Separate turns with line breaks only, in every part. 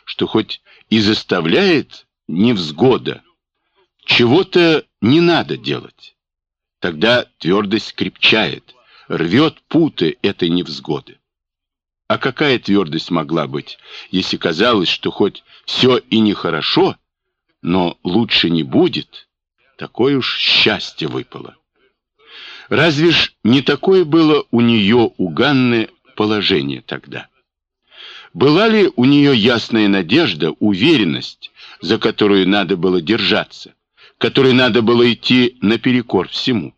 что хоть и заставляет невзгода, чего-то не надо делать. Тогда твердость крепчает, рвет путы этой невзгоды. А какая твердость могла быть, если казалось, что хоть все и нехорошо, но лучше не будет? Такое уж счастье выпало. Разве ж не такое было у нее, у Ганны, положение тогда? Была ли у нее ясная надежда, уверенность, за которую надо было держаться, которой надо было идти наперекор всему?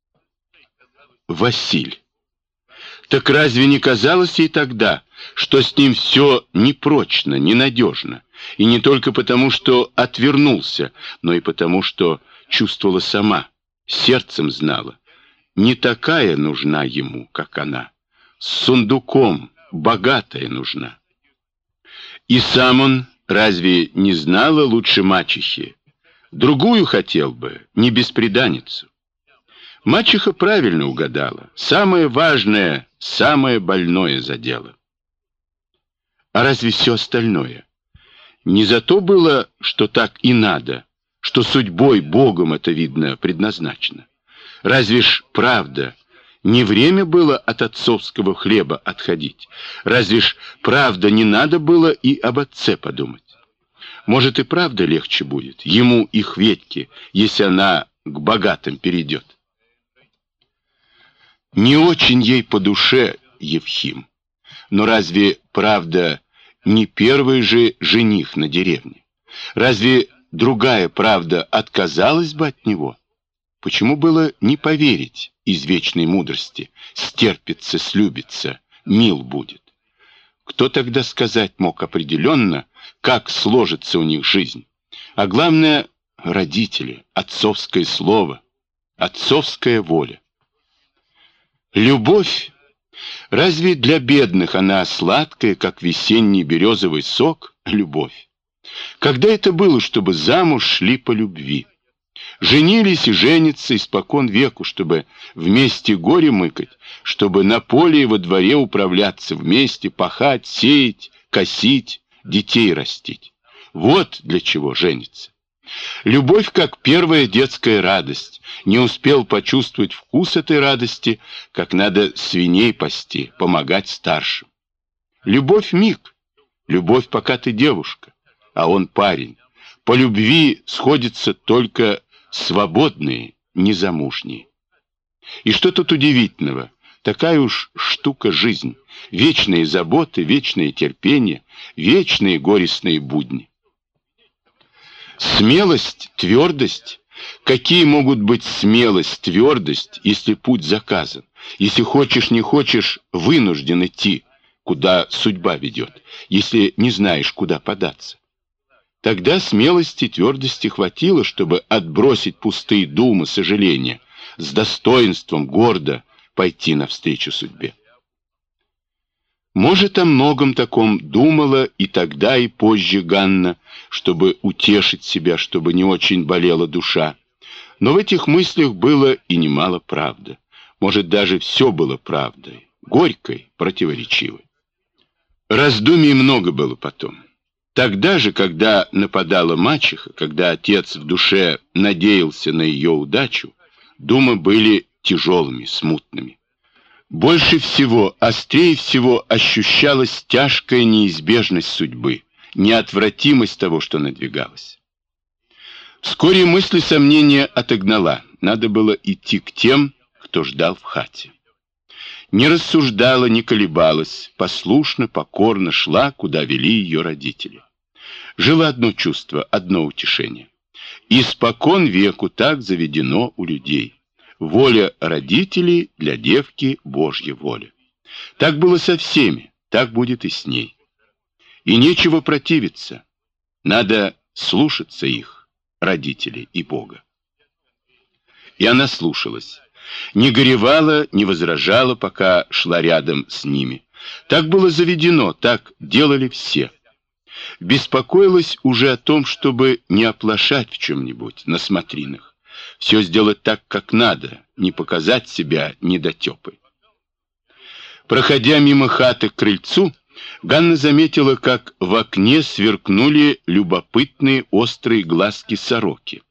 Василь. Так разве не казалось ей тогда, что с ним все непрочно, ненадежно, и не только потому, что отвернулся, но и потому, что чувствовала сама, сердцем знала, не такая нужна ему, как она, с сундуком, богатая нужна. И сам он разве не знала лучше мачехи? Другую хотел бы, не бесприданницу. Мачеха правильно угадала. Самое важное, самое больное задело. А разве все остальное? Не за то было, что так и надо, что судьбой, Богом это, видно, предназначено. Разве ж правда, не время было от отцовского хлеба отходить? Разве ж правда не надо было и об отце подумать? Может, и правда легче будет ему и Хветьке, если она к богатым перейдет? Не очень ей по душе Евхим. Но разве правда не первый же жених на деревне? Разве другая правда отказалась бы от него? Почему было не поверить из вечной мудрости? Стерпится, слюбится, мил будет. Кто тогда сказать мог определенно, как сложится у них жизнь? А главное, родители, отцовское слово, отцовская воля. Любовь, разве для бедных она сладкая, как весенний березовый сок? Любовь. Когда это было, чтобы замуж шли по любви? Женились и женятся испокон веку, чтобы вместе горе мыкать, чтобы на поле и во дворе управляться вместе, пахать, сеять, косить, детей растить. Вот для чего женятся. Любовь, как первая детская радость. Не успел почувствовать вкус этой радости, как надо свиней пасти, помогать старшим. Любовь миг, любовь, пока ты девушка, а он парень. По любви сходятся только свободные, незамужние. И что тут удивительного? Такая уж штука жизнь. Вечные заботы, вечное терпение, вечные горестные будни. Смелость, твердость. Какие могут быть смелость, твердость, если путь заказан? Если хочешь, не хочешь, вынужден идти, куда судьба ведет, если не знаешь, куда податься. Тогда смелости и твердости хватило, чтобы отбросить пустые думы, сожаления, с достоинством, гордо пойти навстречу судьбе. Может, о многом таком думала и тогда, и позже Ганна, чтобы утешить себя, чтобы не очень болела душа. Но в этих мыслях было и немало правды. Может, даже все было правдой, горькой, противоречивой. Раздумий много было потом. Тогда же, когда нападала мачеха, когда отец в душе надеялся на ее удачу, думы были тяжелыми, смутными. Больше всего, острее всего ощущалась тяжкая неизбежность судьбы, неотвратимость того, что надвигалось. Вскоре мысли сомнения отогнала. Надо было идти к тем, кто ждал в хате. Не рассуждала, не колебалась, послушно, покорно шла, куда вели ее родители. Жило одно чувство, одно утешение. Испокон веку так заведено у людей. Воля родителей для девки — Божья воля. Так было со всеми, так будет и с ней. И нечего противиться. Надо слушаться их, родителей и Бога. И она слушалась. Не горевала, не возражала, пока шла рядом с ними. Так было заведено, так делали все. Беспокоилась уже о том, чтобы не оплошать в чем-нибудь на смотринах. Все сделать так, как надо, не показать себя недотепой. Проходя мимо хаты к крыльцу, Ганна заметила, как в окне сверкнули любопытные острые глазки сороки.